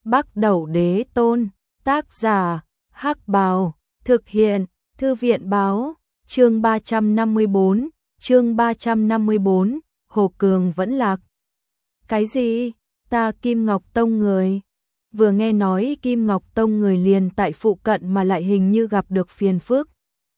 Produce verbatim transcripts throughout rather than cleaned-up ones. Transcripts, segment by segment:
Bắc Đẩu Đế Tôn, tác giả, Hắc Bào, thực hiện, Thư viện báo, chương ba trăm năm mươi bốn, chương ba trăm năm mươi bốn, Hồ Cường vẫn lạc. Cái gì? Ta Kim Ngọc Tông người. Vừa nghe nói Kim Ngọc Tông người liền tại phụ cận mà lại hình như gặp được phiền phức.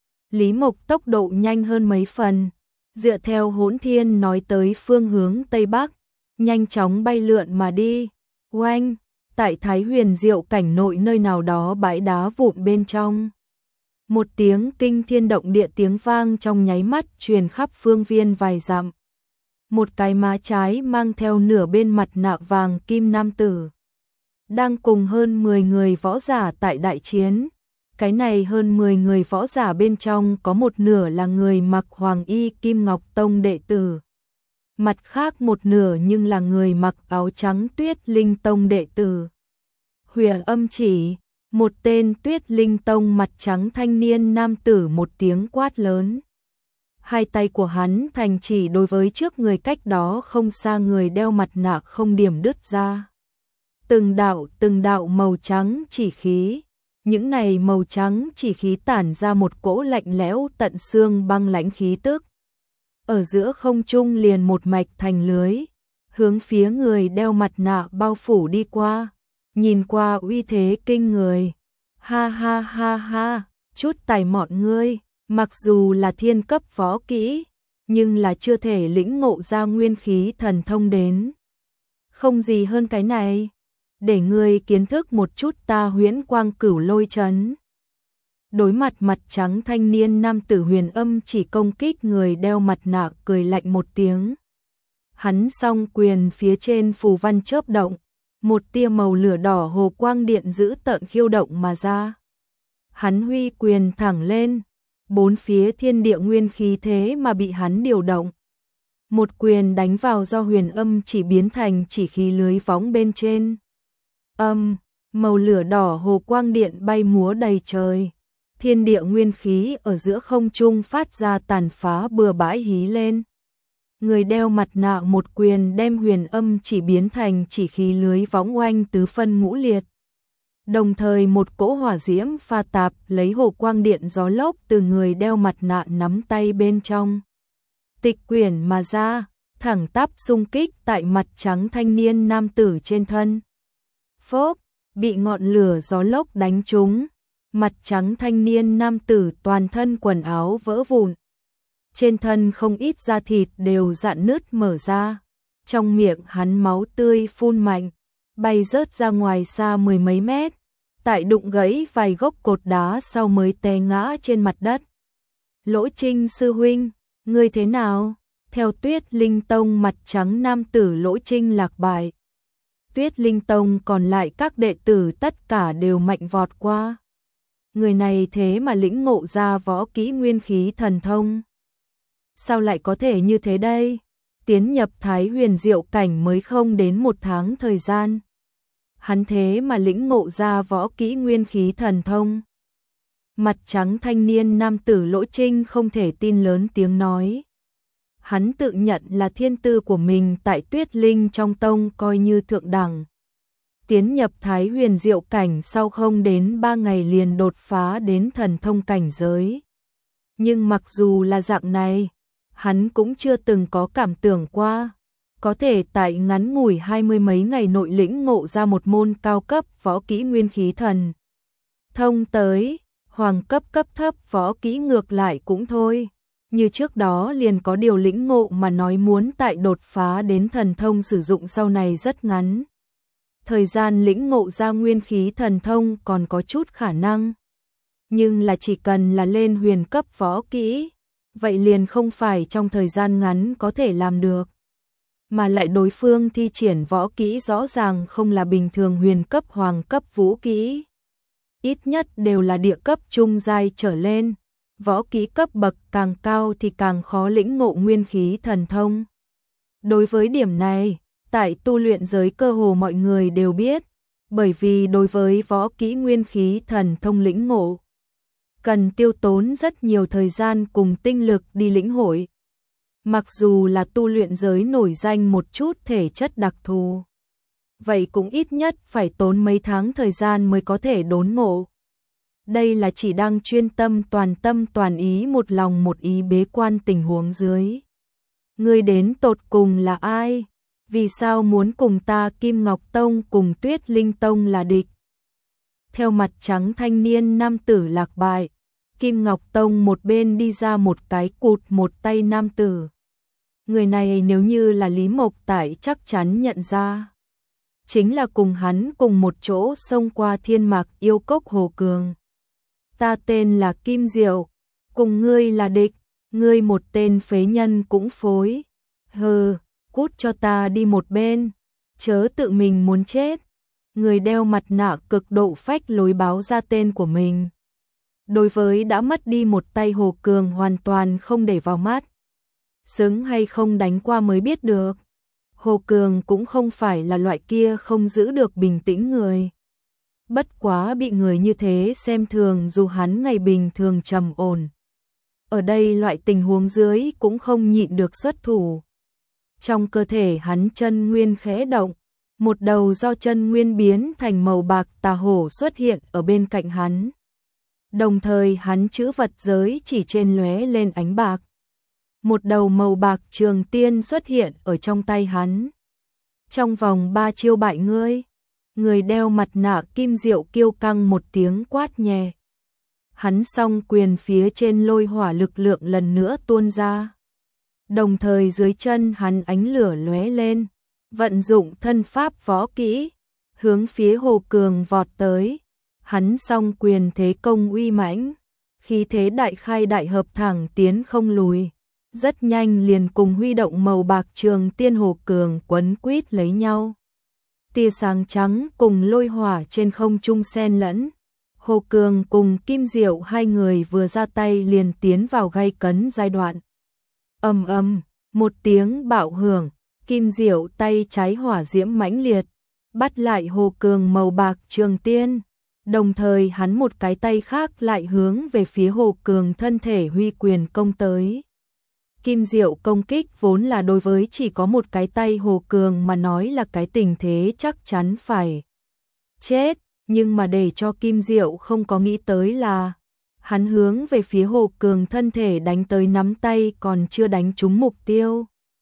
Lý Mộc tốc độ nhanh hơn mấy phần, dựa theo Hỗn Thiên nói tới phương hướng Tây Bắc, nhanh chóng bay lượn mà đi. Oanh, tại Thái Huyền Diệu cảnh nội nơi nào đó bãi đá vụn bên trong. Một tiếng kinh thiên động địa tiếng vang trong nháy mắt truyền khắp phương viên vài dặm. Một cái má trái mang theo nửa bên mặt nạ vàng kim nam tử đang cùng hơn mười người võ giả tại đại chiến. Cái này hơn mười người võ giả bên trong có một nửa là người mặc hoàng y Kim Ngọc Tông đệ tử. Mặt khác một nửa nhưng là người mặc áo trắng Tuyết Linh Tông đệ tử. Huyền Âm chỉ, một tên Tuyết Linh Tông mặt trắng thanh niên nam tử một tiếng quát lớn. Hai tay của hắn thành chỉ đối với trước người cách đó không xa người đeo mặt nạ không điểm đứt ra. Từng đạo từng đạo màu trắng chỉ khí, những này màu trắng chỉ khí tản ra một cỗ lạnh lẽo tận xương băng lãnh khí tức. Ở giữa không trung liền một mạch thành lưới, hướng phía người đeo mặt nạ bao phủ đi qua, nhìn qua uy thế kinh người. Ha ha ha ha, chút tài mọn ngươi, mặc dù là thiên cấp võ kỹ, nhưng là chưa thể lĩnh ngộ ra nguyên khí thần thông đến. Không gì hơn cái này, để ngươi kiến thức một chút ta Huyễn Quang Cửu Lôi Chấn. Đối mặt mặt trắng thanh niên nam tử Huyền Âm chỉ công kích người đeo mặt nạ cười lạnh một tiếng. Hắn song quyền phía trên phù văn chớp động, một tia màu lửa đỏ hồ quang điện giữ tợn khiêu động mà ra. Hắn huy quyền thẳng lên, bốn phía thiên địa nguyên khí thế mà bị hắn điều động. Một quyền đánh vào do Huyền Âm chỉ biến thành chỉ khí lưới võng bên trên. Âm, màu lửa đỏ hồ quang điện bay múa đầy trời. Thiên địa nguyên khí ở giữa không trung phát ra tàn phá bừa bãi hí lên. Người đeo mặt nạ một quyền đem Huyền Âm chỉ biến thành chỉ khí lưới võng oanh tứ phân ngũ liệt. Đồng thời một cỗ hỏa diễm pha tạp lấy hồ quang điện gió lốc từ người đeo mặt nạ nắm tay bên trong. Tịch quyển mà ra, thẳng tắp xung kích tại mặt trắng thanh niên nam tử trên thân. Phốp, bị ngọn lửa gió lốc đánh trúng. Mặt trắng thanh niên nam tử toàn thân quần áo vỡ vụn. Trên thân không ít da thịt đều rạn nứt mở ra. Trong miệng hắn máu tươi phun mạnh, bay rớt ra ngoài xa mười mấy mét. Tại đụng gãy vài gốc cột đá sau mới té ngã trên mặt đất. Lỗ Trinh sư huynh, ngươi thế nào? Theo Tuyết Linh Tông mặt trắng nam tử Lỗ Trinh lạc bại. Tuyết Linh Tông còn lại các đệ tử tất cả đều mạnh vọt qua. Người này thế mà lĩnh ngộ ra võ kỹ nguyên khí thần thông. Sao lại có thể như thế đây? Tiến nhập Thái Huyền Diệu cảnh mới không đến một tháng thời gian. Hắn thế mà lĩnh ngộ ra võ kỹ nguyên khí thần thông. Mặt trắng thanh niên nam tử Lỗ Trinh không thể tin lớn tiếng nói. Hắn tự nhận là thiên tư của mình tại Tuyết Linh trong tông coi như thượng đẳng. Tiến nhập Thái Huyền Diệu cảnh sau không đến ba ngày liền đột phá đến thần thông cảnh giới. Nhưng mặc dù là dạng này, hắn cũng chưa từng có cảm tưởng qua. Có thể tại ngắn ngủi hai mươi mấy ngày nội lĩnh ngộ ra một môn cao cấp võ kỹ nguyên khí thần thông tới, hoàng cấp cấp thấp võ kỹ ngược lại cũng thôi. Như trước đó liền có điều lĩnh ngộ mà nói muốn tại đột phá đến thần thông sử dụng sau này rất ngắn. Thời gian lĩnh ngộ ra nguyên khí thần thông còn có chút khả năng. Nhưng là chỉ cần là lên huyền cấp võ kỹ, vậy liền không phải trong thời gian ngắn có thể làm được. Mà lại đối phương thi triển võ kỹ rõ ràng không là bình thường huyền cấp hoàng cấp vũ kỹ. Ít nhất đều là địa cấp trung giai trở lên. Võ kỹ cấp bậc càng cao thì càng khó lĩnh ngộ nguyên khí thần thông. Đối với điểm này, tại tu luyện giới cơ hồ mọi người đều biết, bởi vì đối với võ kỹ nguyên khí thần thông lĩnh ngộ, cần tiêu tốn rất nhiều thời gian cùng tinh lực đi lĩnh hội. Mặc dù là tu luyện giới nổi danh một chút thể chất đặc thù, vậy cũng ít nhất phải tốn mấy tháng thời gian mới có thể đốn ngộ. Đây là chỉ đang chuyên tâm toàn tâm toàn ý một lòng một ý bế quan tình huống dưới. Ngươi đến tột cùng là ai? Vì sao muốn cùng ta Kim Ngọc Tông cùng Tuyết Linh Tông là địch? Theo mặt trắng thanh niên nam tử lạc bại, Kim Ngọc Tông một bên đi ra một cái cụt một tay nam tử. Người này nếu như là Lý Mộc Tại chắc chắn nhận ra. Chính là cùng hắn cùng một chỗ xông qua thiên mạc yêu cốc Hồ Cường. Ta tên là Kim Diệu, cùng ngươi là địch, ngươi một tên phế nhân cũng phối. Hừ, cút cho ta đi một bên, chớ tự mình muốn chết. Người đeo mặt nạ cực độ phách lối báo ra tên của mình. Đối với đã mất đi một tay Hồ Cường hoàn toàn không để vào mắt. Xứng hay không đánh qua mới biết được. Hồ Cường cũng không phải là loại kia không giữ được bình tĩnh người. Bất quá bị người như thế xem thường dù hắn ngày bình thường trầm ổn. Ở đây loại tình huống dưới cũng không nhịn được xuất thủ. Trong cơ thể hắn chân nguyên khẽ động, một đầu do chân nguyên biến thành màu bạc tà hổ xuất hiện ở bên cạnh hắn. Đồng thời hắn chữ vật giới chỉ trên lóe lên ánh bạc. Một đầu màu bạc trường tiên xuất hiện ở trong tay hắn. Trong vòng ba chiêu bại ngươi, người đeo mặt nạ Kim Diệu kiêu căng một tiếng quát nhẹ. Hắn song quyền phía trên lôi hỏa lực lượng lần nữa tuôn ra. Đồng thời dưới chân hắn ánh lửa lóe lên, vận dụng thân pháp võ kỹ, hướng phía Hồ Cường vọt tới. Hắn song quyền thế công uy mãnh, khí thế đại khai đại hợp thẳng tiến không lùi. Rất nhanh liền cùng huy động màu bạc trường tiên Hồ Cường quấn quýt lấy nhau. Tia sáng trắng cùng lôi hỏa trên không trung xen lẫn. Hồ Cường cùng Kim Diệu hai người vừa ra tay liền tiến vào gay cấn giai đoạn. Ầm ầm, một tiếng bạo hưởng, Kim Diệu tay trái hỏa diễm mãnh liệt, bắt lại Hồ Cường màu bạc trường tiên. Đồng thời hắn một cái tay khác lại hướng về phía Hồ Cường thân thể huy quyền công tới. Kim Diệu công kích vốn là đối với chỉ có một cái tay Hồ Cường mà nói là cái tình thế chắc chắn phải chết, nhưng mà để cho Kim Diệu không có nghĩ tới là hắn hướng về phía Hồ Cường thân thể đánh tới nắm tay còn chưa đánh trúng mục tiêu.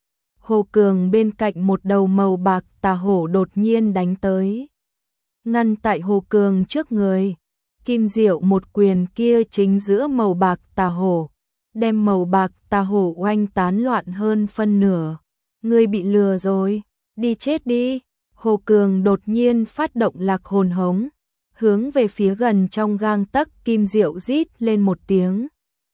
Hồ Cường bên cạnh một đầu màu bạc tà hổ đột nhiên đánh tới. Ngăn tại Hồ Cường trước người, Kim Diệu một quyền kia chính giữa màu bạc tà hổ, đem màu bạc tà hổ oanh tán loạn hơn phân nửa. Ngươi bị lừa rồi, đi chết đi. Hồ Cường đột nhiên phát động lạc hồn hống, hướng về phía gần trong gang tấc Kim Diệu rít lên một tiếng.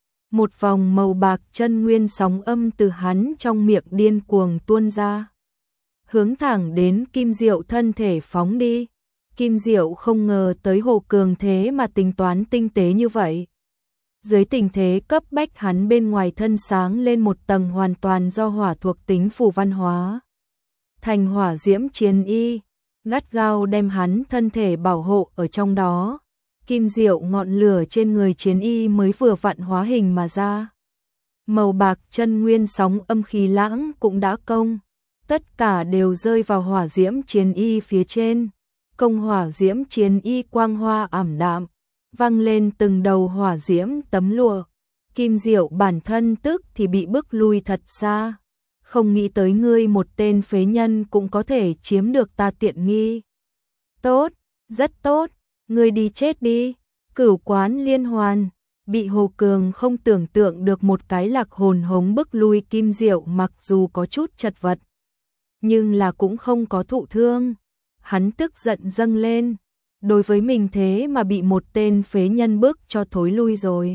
Một vòng màu bạc chân nguyên sóng âm từ hắn trong miệng điên cuồng tuôn ra, hướng thẳng đến Kim Diệu thân thể phóng đi. Kim Diệu không ngờ tới Hồ Cường thế mà tính toán tinh tế như vậy. Dưới tình thế cấp bách hắn bên ngoài thân sáng lên một tầng hoàn toàn do hỏa thuộc tính phù văn hóa thành hỏa diễm chiến y, gắt gao đem hắn thân thể bảo hộ ở trong đó. Kim Diệu ngọn lửa trên người chiến y mới vừa vặn hóa hình mà ra. Màu bạc chân nguyên sóng âm khí lãng cũng đã công, tất cả đều rơi vào hỏa diễm chiến y phía trên. Công hỏa diễm chiến y quang hoa ảm đạm, vang lên từng đầu hỏa diễm tấm lụa. Kim Diệu bản thân tức thì bị bức lui thật xa. Không nghĩ tới ngươi một tên phế nhân cũng có thể chiếm được ta tiện nghi. Tốt, rất tốt, ngươi đi chết đi. Cửu quán liên hoàn, bị Hồ Cường không tưởng tượng được một cái lạc hồn hống bức lui Kim Diệu, mặc dù có chút chật vật, nhưng là cũng không có thụ thương. Hắn tức giận dâng lên, đối với mình thế mà bị một tên phế nhân bức cho thối lui rồi.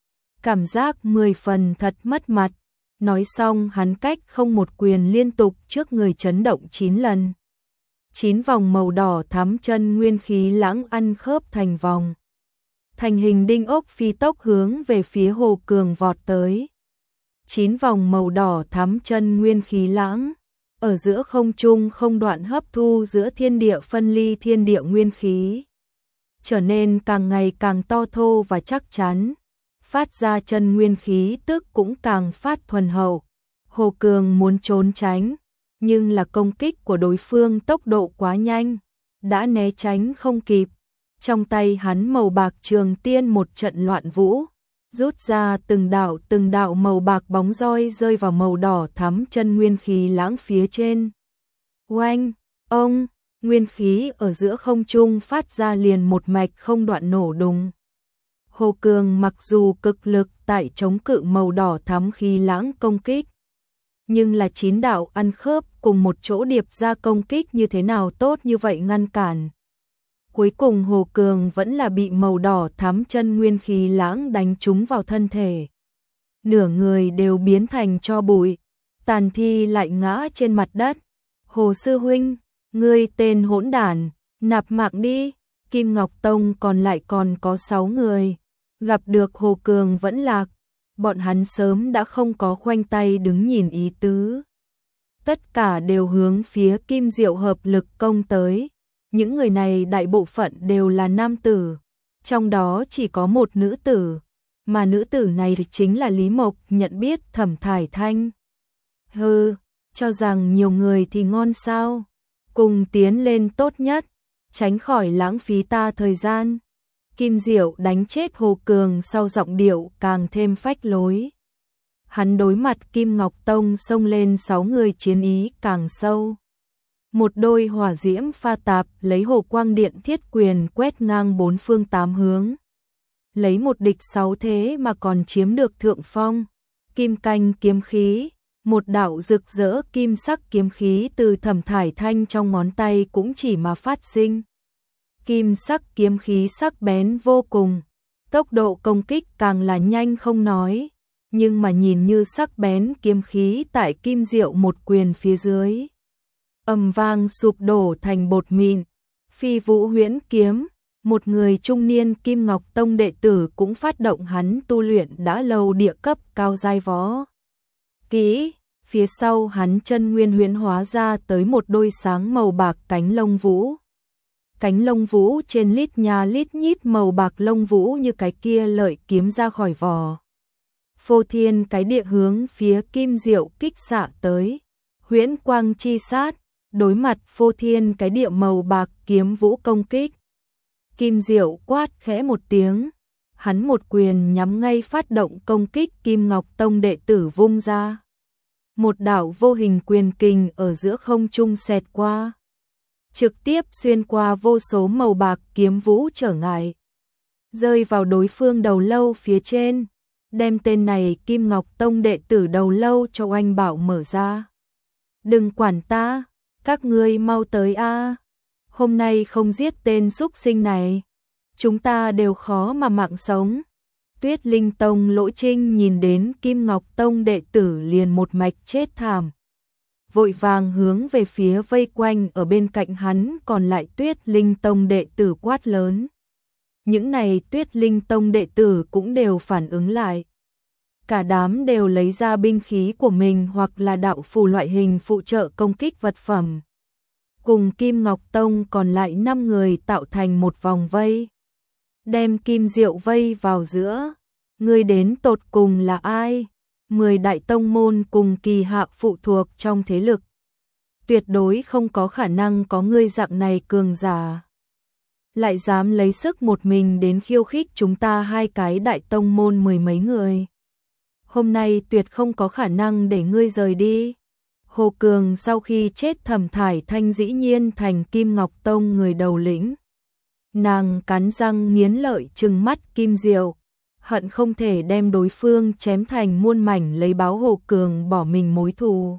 Cảm giác mười phần thật mất mặt. Nói xong hắn cách không một quyền liên tục trước người chấn động chín lần. Chín vòng màu đỏ thắm chân nguyên khí lãng ăn khớp thành vòng. Thành hình đinh ốc phi tốc hướng về phía Hồ Cường vọt tới. Chín vòng màu đỏ thắm chân nguyên khí lãng, ở giữa không trung không đoạn hấp thu giữa thiên địa phân ly thiên địa nguyên khí. Trở nên càng ngày càng to thô và chắc chắn. Phát ra chân nguyên khí tức cũng càng phát thuần hậu. Hồ Cường muốn trốn tránh, nhưng là công kích của đối phương tốc độ quá nhanh, đã né tránh không kịp. Trong tay hắn màu bạc trường tiên một trận loạn vũ, rút ra từng đạo từng đạo màu bạc bóng roi rơi vào màu đỏ thắm chân nguyên khí lãng phía trên. Oanh, ông, nguyên khí ở giữa không trung phát ra liền một mạch không đoạn nổ đùng. Hồ Cường mặc dù cực lực tại chống cự màu đỏ thắm khí lãng công kích, nhưng là chín đạo ăn khớp cùng một chỗ điệp ra công kích như thế nào tốt như vậy ngăn cản. Cuối cùng Hồ Cường vẫn là bị màu đỏ thắm chân nguyên khí lãng đánh trúng vào thân thể. Nửa người đều biến thành tro bụi, tàn thi lại ngã trên mặt đất. Hồ sư huynh, ngươi tên hỗn đản, nạp mạng đi. Kim Ngọc Tông còn lại còn có sáu người, gặp được Hồ Cường vẫn lạc, bọn hắn sớm đã không có khoanh tay đứng nhìn ý tứ. Tất cả đều hướng phía Kim Diệu hợp lực công tới. Những người này đại bộ phận đều là nam tử, trong đó chỉ có một nữ tử, mà nữ tử này thì chính là Lý Mộc nhận biết Thẩm Thải Thanh. Hừ, cho rằng nhiều người thì ngon sao, cùng tiến lên tốt nhất, tránh khỏi lãng phí ta thời gian. Kim Diệu đánh chết Hồ Cường sau giọng điệu càng thêm phách lối. Hắn đối mặt Kim Ngọc Tông xông lên sáu người chiến ý càng sâu. Một đôi hỏa diễm pha tạp lấy hồ quang điện thiết quyền quét ngang bốn phương tám hướng. Lấy một địch sáu thế mà còn chiếm được thượng phong. Kim canh kiếm khí, một đạo rực rỡ kim sắc kiếm khí từ Thẩm Thải Thanh trong ngón tay cũng chỉ mà phát sinh. Kim sắc kiếm khí sắc bén vô cùng, tốc độ công kích càng là nhanh không nói, nhưng mà nhìn như sắc bén kiếm khí tại Kim Diệu một quyền phía dưới. Ầm vang sụp đổ thành bột mịn. Phi Vũ Huyễn kiếm, một người trung niên Kim Ngọc Tông đệ tử cũng phát động hắn tu luyện đã lâu địa cấp cao giai võ kỹ, phía sau hắn chân nguyên huyễn hóa ra tới một đôi sáng màu bạc cánh lông vũ. Cánh lông vũ trên lít nha lít nhít màu bạc lông vũ như cái kia lợi kiếm ra khỏi vỏ. Phô thiên cái địa hướng phía Kim Diệu kích xạ tới, huyễn quang chi sát. Đối mặt phô thiên cái địa màu bạc kiếm vũ công kích, Kim Diệu quát khẽ một tiếng, hắn một quyền nhắm ngay phát động công kích Kim Ngọc Tông đệ tử vung ra. Một đạo vô hình quyền kình ở giữa không trung xẹt qua, trực tiếp xuyên qua vô số màu bạc kiếm vũ trở ngại, rơi vào đối phương đầu lâu phía trên, đem tên này Kim Ngọc Tông đệ tử đầu lâu cho oanh bảo mở ra. Đừng quản ta, các ngươi mau tới a, hôm nay không giết tên xúc sinh này, chúng ta đều khó mà mạng sống. Tuyết Linh Tông Lỗ Trinh nhìn đến Kim Ngọc Tông đệ tử liền một mạch chết thảm, vội vàng hướng về phía vây quanh ở bên cạnh hắn còn lại Tuyết Linh Tông đệ tử quát lớn. Những này Tuyết Linh Tông đệ tử cũng đều phản ứng lại. Cả đám đều lấy ra binh khí của mình hoặc là đạo phù loại hình phụ trợ công kích vật phẩm. Cùng Kim Ngọc Tông còn lại năm người tạo thành một vòng vây, đem Kim Diệu vây vào giữa. Người đến tột cùng là ai? Mười đại tông môn cùng kỳ hạ phụ thuộc trong thế lực, tuyệt đối không có khả năng có ngươi dạng này cường giả, lại dám lấy sức một mình đến khiêu khích chúng ta hai cái đại tông môn mười mấy người. Hôm nay tuyệt không có khả năng để ngươi rời đi. Hồ Cường sau khi chết Thẩm Thải Thanh dĩ nhiên thành Kim Ngọc Tông người đầu lĩnh. Nàng cắn răng nghiến lợi trừng mắt Kim Diệu, hận không thể đem đối phương chém thành muôn mảnh lấy báo Hồ Cường bỏ mình mối thù.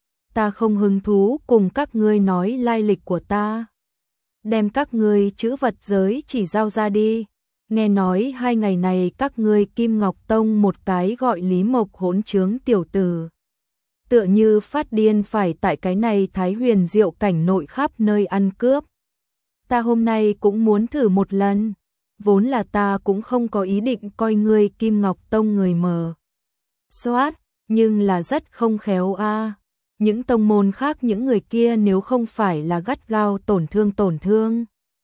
Ta không hứng thú cùng các ngươi nói lai lịch của ta. Đem các ngươi chữ vật giới chỉ giao ra đi. Nghe nói hai ngày này các ngươi Kim Ngọc Tông một cái gọi Lý Mộc hỗn trướng tiểu tử, tựa như phát điên phải tại cái này Thái Huyền Diệu cảnh nội khắp nơi ăn cướp. Ta hôm nay cũng muốn thử một lần, vốn là ta cũng không có ý định coi ngươi Kim Ngọc Tông người mờ soát, nhưng là rất không khéo a. Những tông môn khác những người kia nếu không phải là gắt gao tổn thương tổn thương,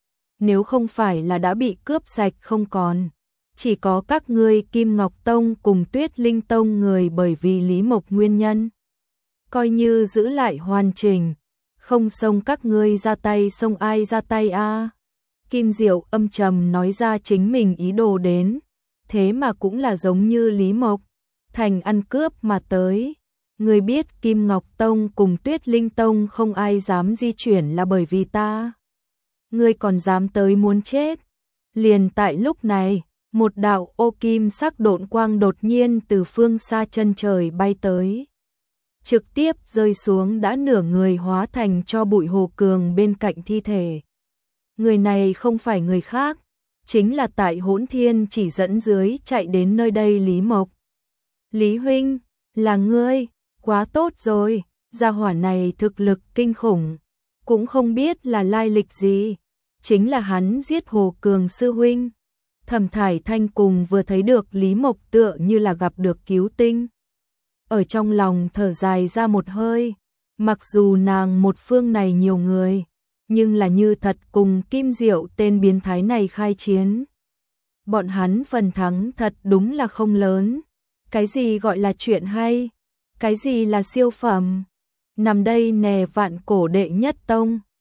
nếu không phải là đã bị cướp sạch không còn, chỉ có các ngươi Kim Ngọc Tông cùng Tuyết Linh Tông người bởi vì Lý Mộc nguyên nhân coi như giữ lại hoàn chỉnh, không xông các ngươi ra tay xông ai ra tay a. Kim Diệu âm trầm nói ra chính mình ý đồ đến, thế mà cũng là giống như Lý Mộc, thành ăn cướp mà tới. Ngươi biết Kim Ngọc Tông cùng Tuyết Linh Tông không ai dám di chuyển là bởi vì ta. Ngươi còn dám tới muốn chết. Liền tại lúc này, một đạo ô kim sắc độn quang đột nhiên từ phương xa chân trời bay tới. Trực tiếp rơi xuống đã nửa người hóa thành cho bụi Hồ Cường bên cạnh thi thể. Người này không phải người khác, chính là tại Hỗn Thiên chỉ dẫn dưới chạy đến nơi đây Lý Mộc. Lý huynh, là ngươi, quá tốt rồi, gia hỏa này thực lực kinh khủng, cũng không biết là lai lịch gì, chính là hắn giết Hồ Cường sư huynh. Thẩm Thải Thanh cùng vừa thấy được Lý Mộc tựa như là gặp được cứu tinh. Ở trong lòng thở dài ra một hơi, mặc dù nàng một phương này nhiều người, nhưng là như thật cùng Kim Diệu tên biến thái này khai chiến. Bọn hắn phần thắng thật đúng là không lớn. Cái gì gọi là chuyện hay? Cái gì là siêu phẩm? Nằm đây nè vạn cổ đệ nhất tông.